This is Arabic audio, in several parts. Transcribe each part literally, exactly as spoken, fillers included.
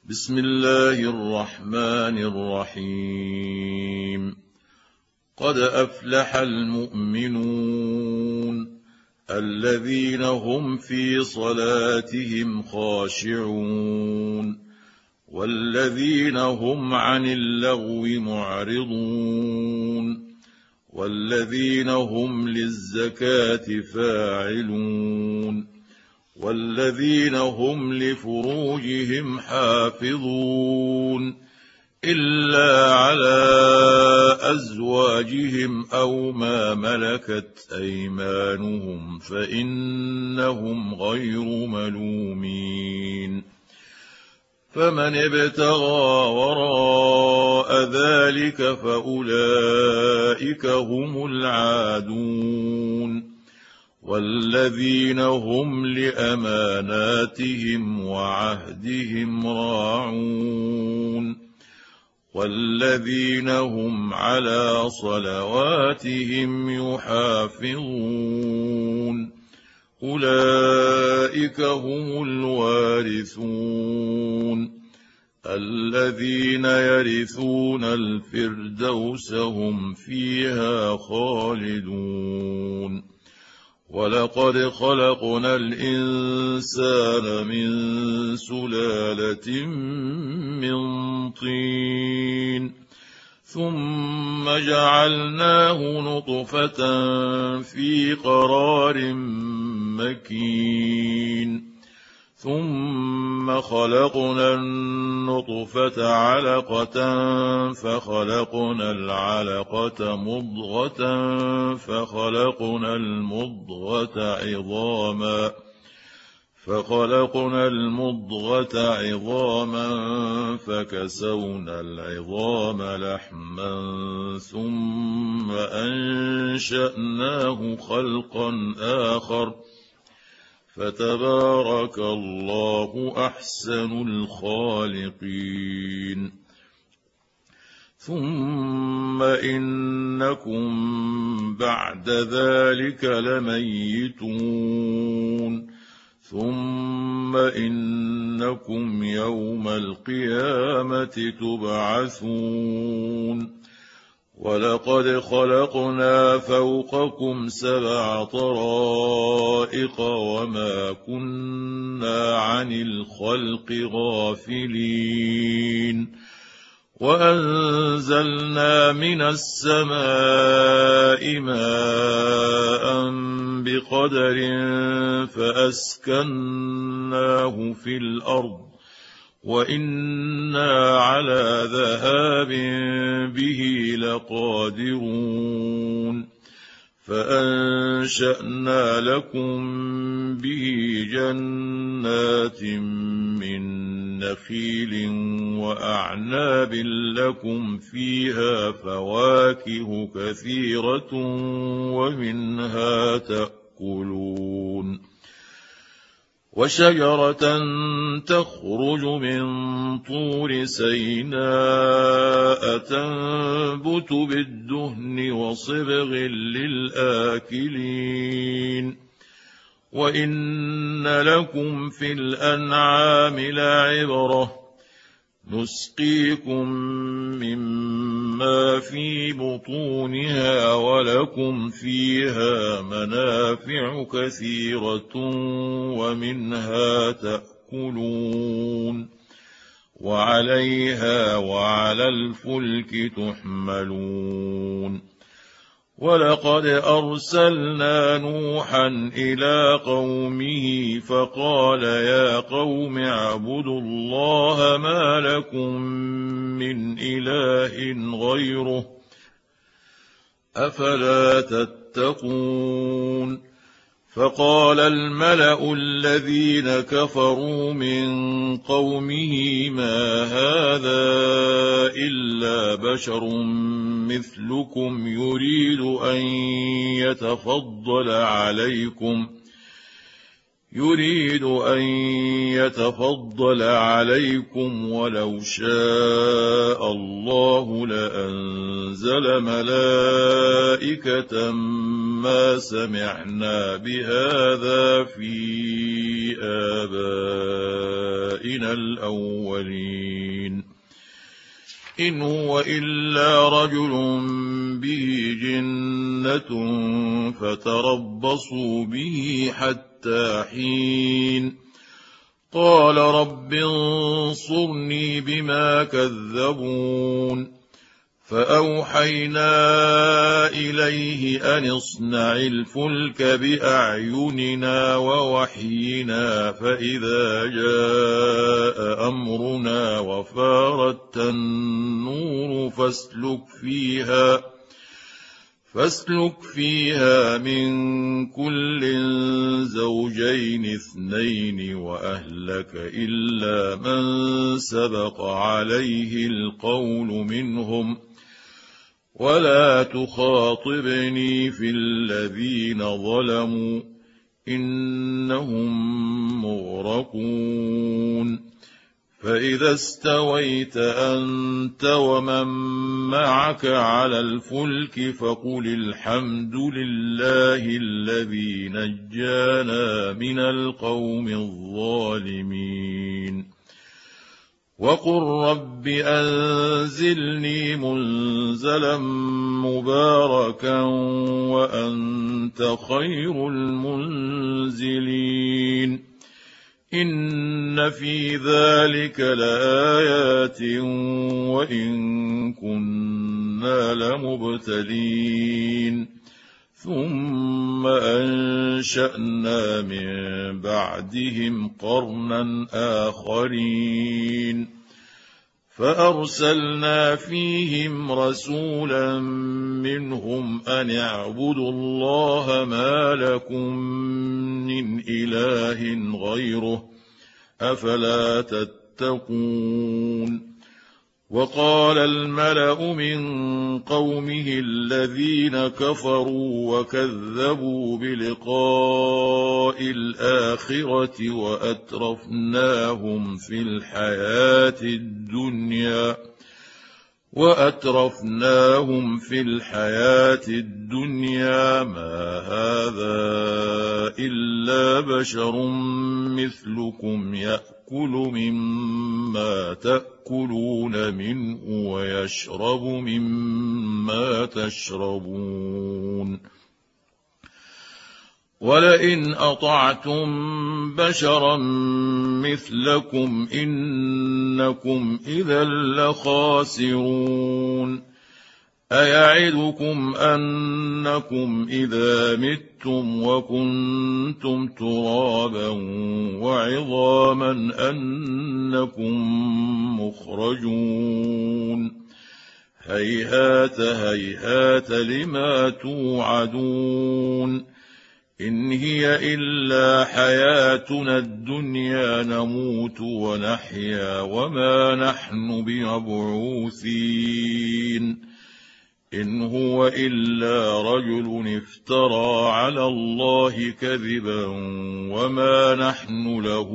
بسم الله الرحمن الرحيم. قد أفلح المؤمنون الذين هم في صلاتهم خاشعون والذين هم عن اللغو معرضون والذين هم للزكاة فاعلون والذين هم لفروجهم حافظون إلا على أزواجهم أو ما ملكت أيمانهم فإنهم غير ملومين. فمن ابتغى وراء ذلك فأولئك هم العادون والذين هم لأماناتهم وعهدهم راعون والذين هم على صلواتهم يحافظون أولئك هم الوارثون الذين يرثون الفردوس هم فيها خالدون. ولقد خلقنا الإنسان من سلالة من طين ثم جعلناه نطفة في قرار مكين ثم خلقنا النطفة علقة فخلقنا العلقة مضغة فخلقنا المضغة عظاما فخلقنا المضغة عظاما فكسونا العظام لحما ثم أنشأناه خلقا آخر فتبارك الله أحسن الخالقين. ثم إنكم بعد ذلك لميتون ثم إنكم يوم القيامة تبعثون. ولقد خلقنا فوقكم سبع طرائق وما كنا عن الخلق غافلين وأنزلنا من السماء ماء بقدر فأسكناه في الأرض وإنا على ذهاب به لقادرون فأنشأنا لكم به جنات من نخيل وأعناب لكم فيها فواكه كثيرة ومنها تأكلون وشجرة تخرج من طور سيناء تنبت بالدهن وصبغ للآكلين وإن لكم في الأنعام لعبرة نسقيكم مما في بطونها ولكم فيها منافع كثيرة ومنها تأكلون وعليها وعلى الفلك تحملون. ولقد أرسلنا نوحا إلى قومه فقال يا قوم اعبدوا الله ما لكم من إله غيره أفلا تتقون. فقال الملأ الذين كفروا من قومه ما هذا إلا بشر مثلكم يريد أن يتفضل عليكم يريد أن يتفضل عليكم ولو شاء الله لأنزل ملائكة ما سمعنا بهذا في آبائنا الأولين إن هو إلا رجل به جنة فتربصوا به حتى حين قال رب انصرني بما كذبون فأوحينا إليه أن اصنع الفلك بأعيننا ووحينا فإذا جاء أمرنا وفارت النور فاسلك فيها فاسلك فيها من كل زوجين اثنين وأهلك إلا من سبق عليه القول منهم ولا تخاطبني في الذين ظلموا إنهم مغرقون فإذا استويت أنت ومن معك على الفلك فقل الحمد لله الذي نجانا من القوم الظالمين وقل رب أنزلني منزلا مباركا وأنت خير المنزلين إن في ذلك لآيات وإن كنا لمبتلين ثم أنشأنا من بعدهم قرنا آخرين فأرسلنا فيهم رسولا منهم أن اعبدوا الله ما لكم من إله غيره أفلا تتقون وقال الملأ من قومه الذين كفروا وكذبوا بلقاء الآخرة وأترفناهم في الحياة الدنيا وأترفناهم في الحياة الدنيا ما هذا إلا بشر مثلكم يأكل مما تأكلون منه ويشرب مما تشربون ولئن أطعتم بشرا مثلكم إنكم إذا لخاسرون أيعدكم أنكم إذا متم وكنتم ترابا وعظاما أنكم مخرجون هيهات هيهات لما توعدون إن هي إلا حياتنا الدنيا نموت ونحيا وما نحن بمبعوثين إن هو إلا رجل افترى على الله كذبا وما نحن له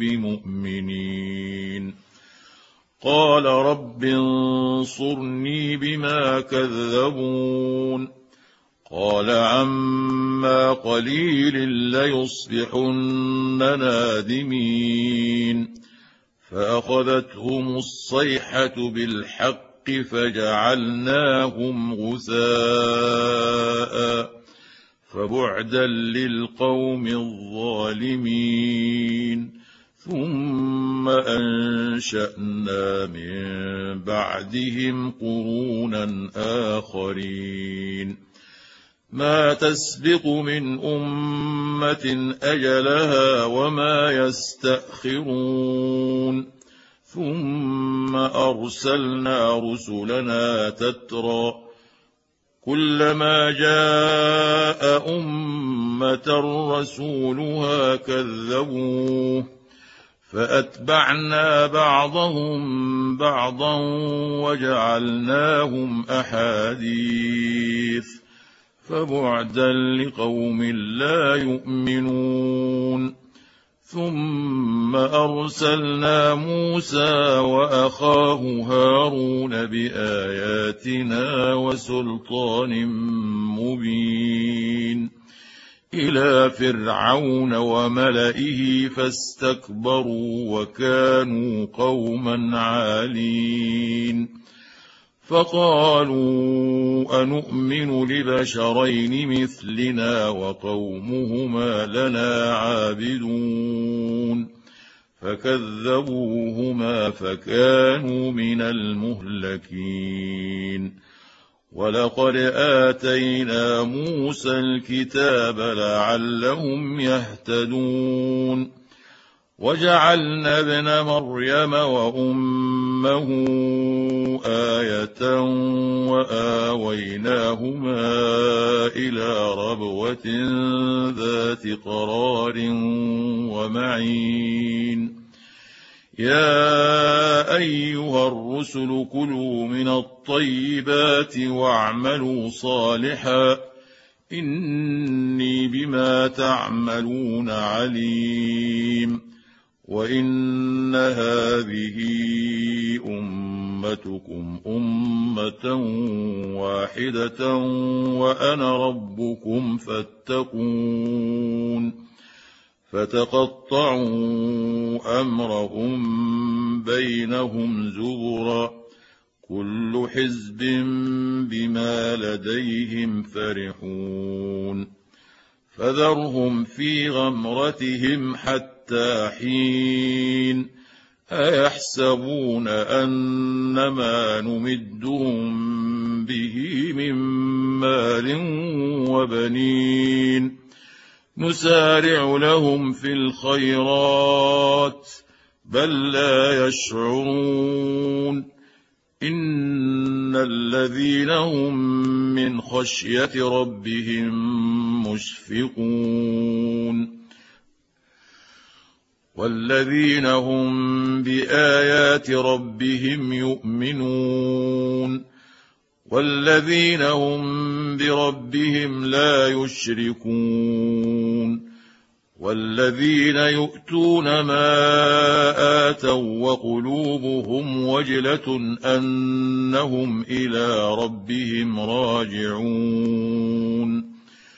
بمؤمنين قال رب انصرني بما كذبون قال عما قليل ليصبحن نادمين فأخذتهم الصيحة بالحق فجعلناهم غثاء فبعدا للقوم الظالمين ثم أنشأنا من بعدهم قرونا آخرين ما تسبق من أمة أجلها وما يستأخرون ثم أرسلنا رسلنا تترى كلما جاء أمة رسولها كذبوه فأتبعنا بعضهم بعضا وجعلناهم أحاديث فبعدا لقوم لا يؤمنون ثم أرسلنا موسى وأخاه هارون بآياتنا وسلطان مبين إلى فرعون وملئه فاستكبروا وكانوا قوما عالين فقالوا أنؤمن لبشرين مثلنا وقومهما لنا عابدون فكذبوهما فكانوا من المهلكين ولقد آتينا موسى الكتاب لعلهم يهتدون وجعلنا ابن مريم وأمه آية وآويناهما إلى ربوة ذات قرار ومعين يا أيها الرسل كلوا من الطيبات واعملوا صالحا إني بما تعملون عليم وإن هذه أمتكم أمة واحدة وأنا ربكم فاتقون فتقطعوا أمرهم بينهم زبرا كل حزب بما لديهم فرحون فذرهم في غمرتهم حتى حين أيحسبون أنما نمدهم به من مال وبنين نسارع لهم في الخيرات بل لا يشعرون إن الذين هم من خشية ربهم مشفقون والذين هم بآيات ربهم يؤمنون والذين هم بربهم لا يشركون والذين يؤتون ما آتوا وقلوبهم وجلة أنهم إلى ربهم راجعون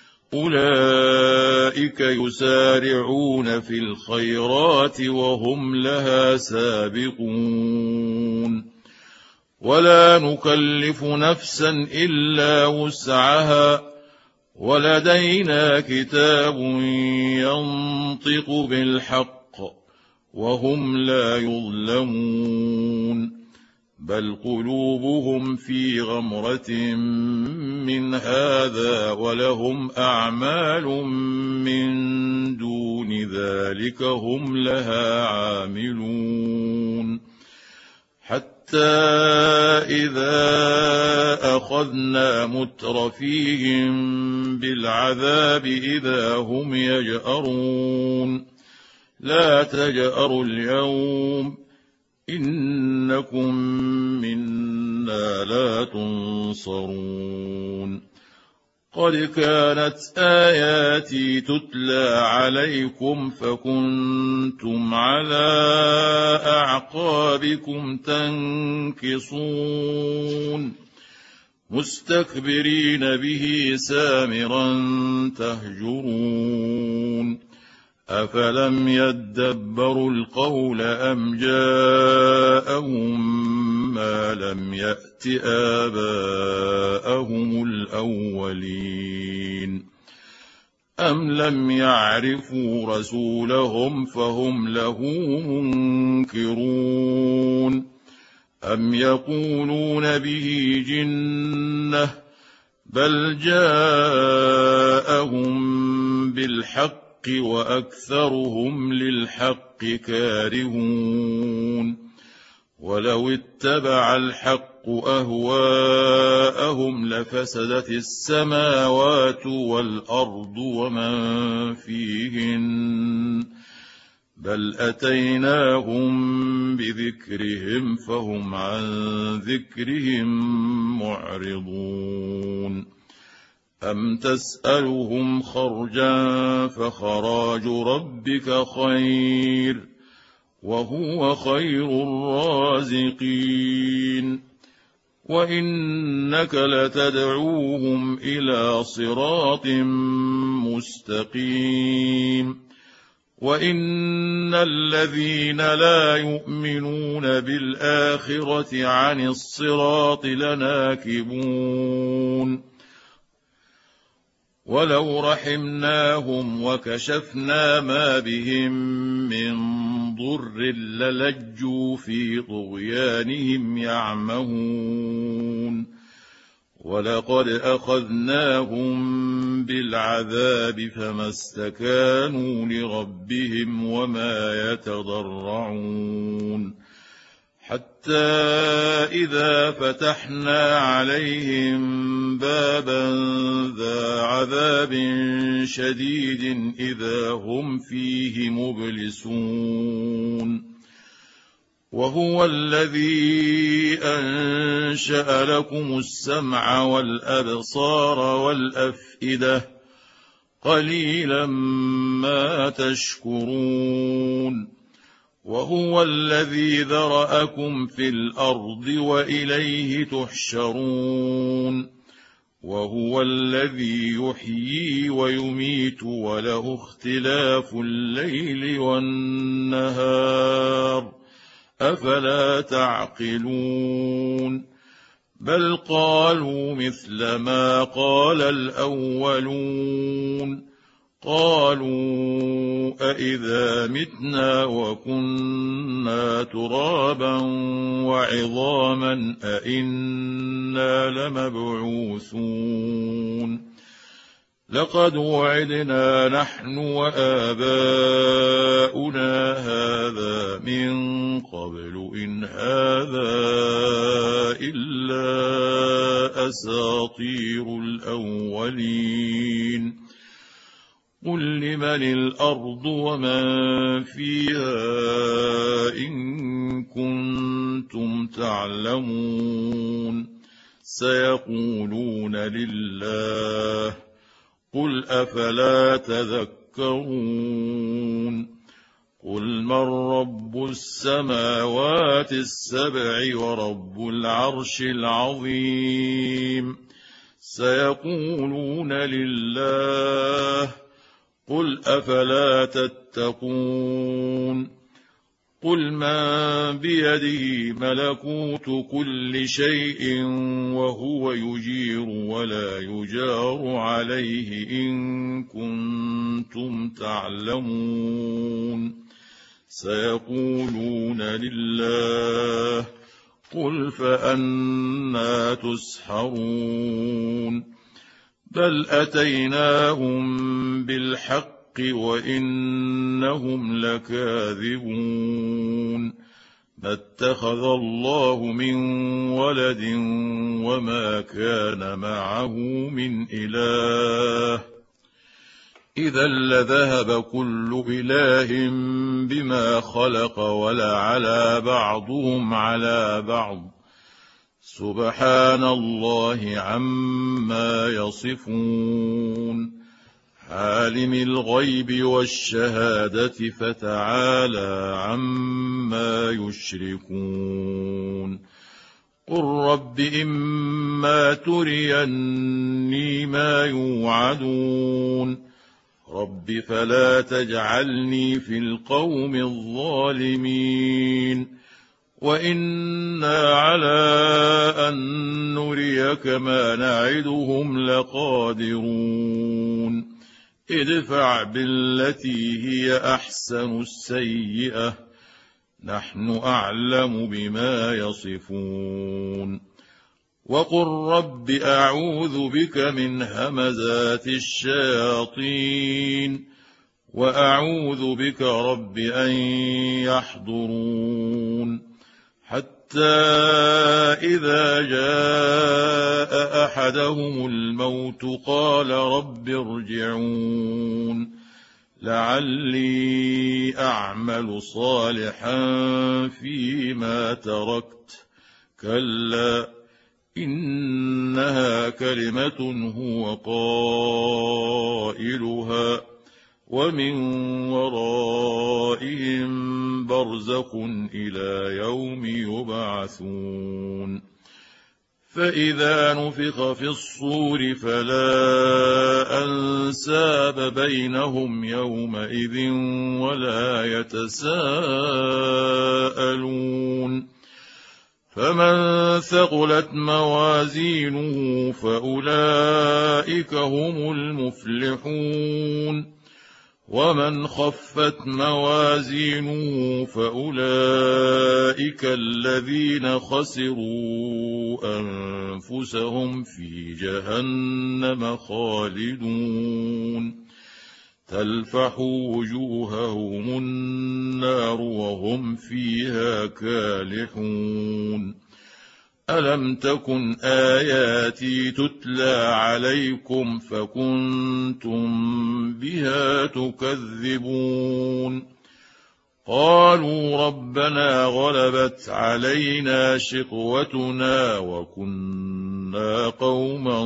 أولئك يسارعون في الخيرات وهم لها سابقون ولا نكلف نفسا إلا وسعها ولدينا كتاب ينطق بالحق وهم لا يظلمون بل قلوبهم في غمرة من هذا ولهم أعمال من دون ذلك هم لها عاملون حتى إذا أخذنا مترفيهم بالعذاب إذا هم يجأرون لا تجأروا اليوم إنكم منا لا تنصرون قد كانت آياتي تتلى عليكم فكنتم على أعقابكم تنكصون مستكبرين به سامرا تهجرون أفلم يدبروا القول أم جاءهم ما لم يأت آباءهم الأولين أم لم يعرفوا رسولهم فهم له منكرون أم يقولون به جنة بل جاءهم بالحق وأكثرهم للحق كارهون ولو اتبع الحق أهواءهم لفسدت السماوات والأرض ومن فيهن بل أتيناهم بذكرهم فهم عن ذكرهم معرضون أم تسألهم خرجا فخراج ربك خير وهو خير الرازقين وإنك لتدعوهم إلى صراط مستقيم وإن الذين لا يؤمنون بالآخرة عن الصراط لناكبون ولو رحمناهم وكشفنا ما بهم من ضر للجوا في طغيانهم يعمهون ولقد أخذناهم بالعذاب فما استكانوا لربهم وما يتضرعون حتى إذا فتحنا عليهم بابا ذا عذاب شديد إذا هم فيه مبلسون وهو الذي أنشأ لكم السمع والأبصار والأفئدة قليلا ما تشكرون وهو الذي ذرأكم في الأرض وإليه تحشرون وهو الذي يحيي ويميت وله اختلاف الليل والنهار أفلا تعقلون بل قالوا مثل ما قال الأولون قالوا أإذا متنا وكنا ترابا وعظاما أإنا لمبعوثون لقد وعدنا نحن وآباؤنا هذا من قبل إن هذا إلا أساطير الأولين قل لمن الأرض ومن فيها إن كنتم تعلمون سيقولون لله قل أفلا تذكرون قل من رب السماوات السبع ورب العرش العظيم سيقولون لله قل أفلا تتقون قل من بيده ملكوت كل شيء وهو يجير ولا يجار عليه إن كنتم تعلمون سيقولون لله قل فأنى تسحرون بل أتيناهم بالحق وإنهم لكاذبون ما اتخذ الله من ولد وما كان معه من إله إذا لذهب كل إله بما خلق ولعلى بعضهم على بعض سبحان الله عما يصفون عالم الغيب والشهادة فتعالى عما يشركون قل رب إما تريني ما يوعدون رب فلا تجعلني في القوم الظالمين وإنا على أن نريك ما نعدهم لقادرون ادفع بالتي هي أحسن السيئة نحن أعلم بما يصفون وقل رب أعوذ بك من همزات الشياطين وأعوذ بك رب أن يحضرون حتى إذا جاء أحدهم الموت قال رب ارجعون لعلي أعمل صالحا فيما تركت كلا إنها كلمة هو قائلها ومن ورائهم برزخ إلى يوم يبعثون فإذا نفخ في الصور فلا أنساب بينهم يومئذ ولا يتساءلون فمن ثقلت موازينه فأولئك هم المفلحون ومن خفت موازينه فأولئك الذين خسروا أنفسهم في جهنم خالدون تلفح وجوههم النار وهم فيها كالحون ألم تكن آياتي تتلى عليكم فكنتم بها تكذبون قالوا ربنا غلبت علينا شقوتنا وكنا قوما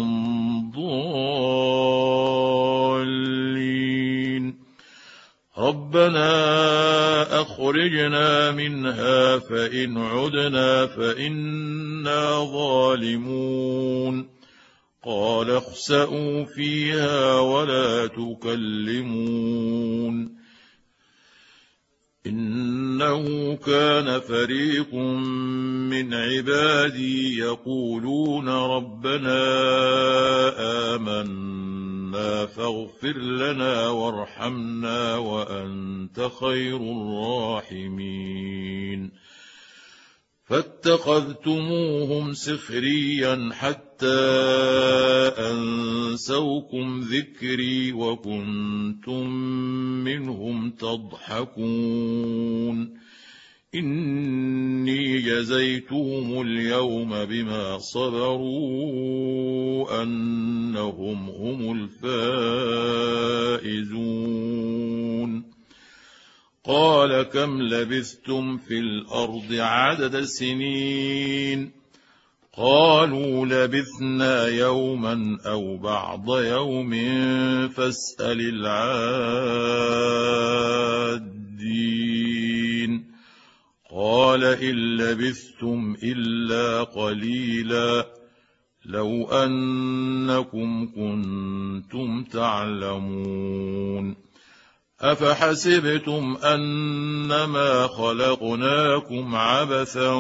ضالين ربنا أخرجنا منها فإن عدنا فإنا ظالمون قال اخسئوا فيها ولا تكلمون إنه كان فريق من عبادي يقولون ربنا آمنا فاغفر لنا وارحمنا وأنت خير الراحمين فاتخذتموهم سخريا حتى أنسوكم ذكري وكنتم منهم تضحكون إني جزيتهم اليوم بما صبروا أنهم هم الفائزون قال كم لبثتم في الأرض عدد سنين قالوا لبثنا يوما أو بعض يوم فاسأل العادين قال إن لبثتم إلا قليلا لو أنكم كنتم تعلمون أفحسبتم أنما خلقناكم عبثا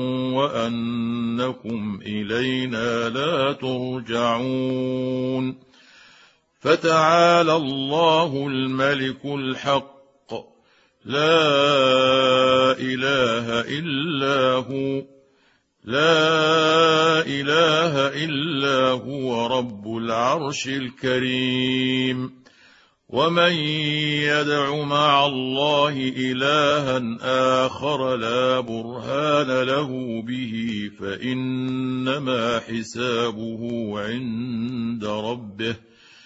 وأنكم إلينا لا ترجعون فتعالى الله الملك الحق لا إله إلا هو لا إله إلا هو رب العرش الكريم ومن يدع مع الله إلها آخر لا برهان له به فإنما حسابه عند ربه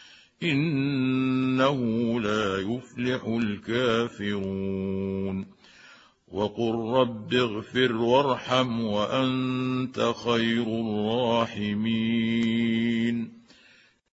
إنه لا يفلح الكافرون وقل رب اغفر وارحم وأنت خير الراحمين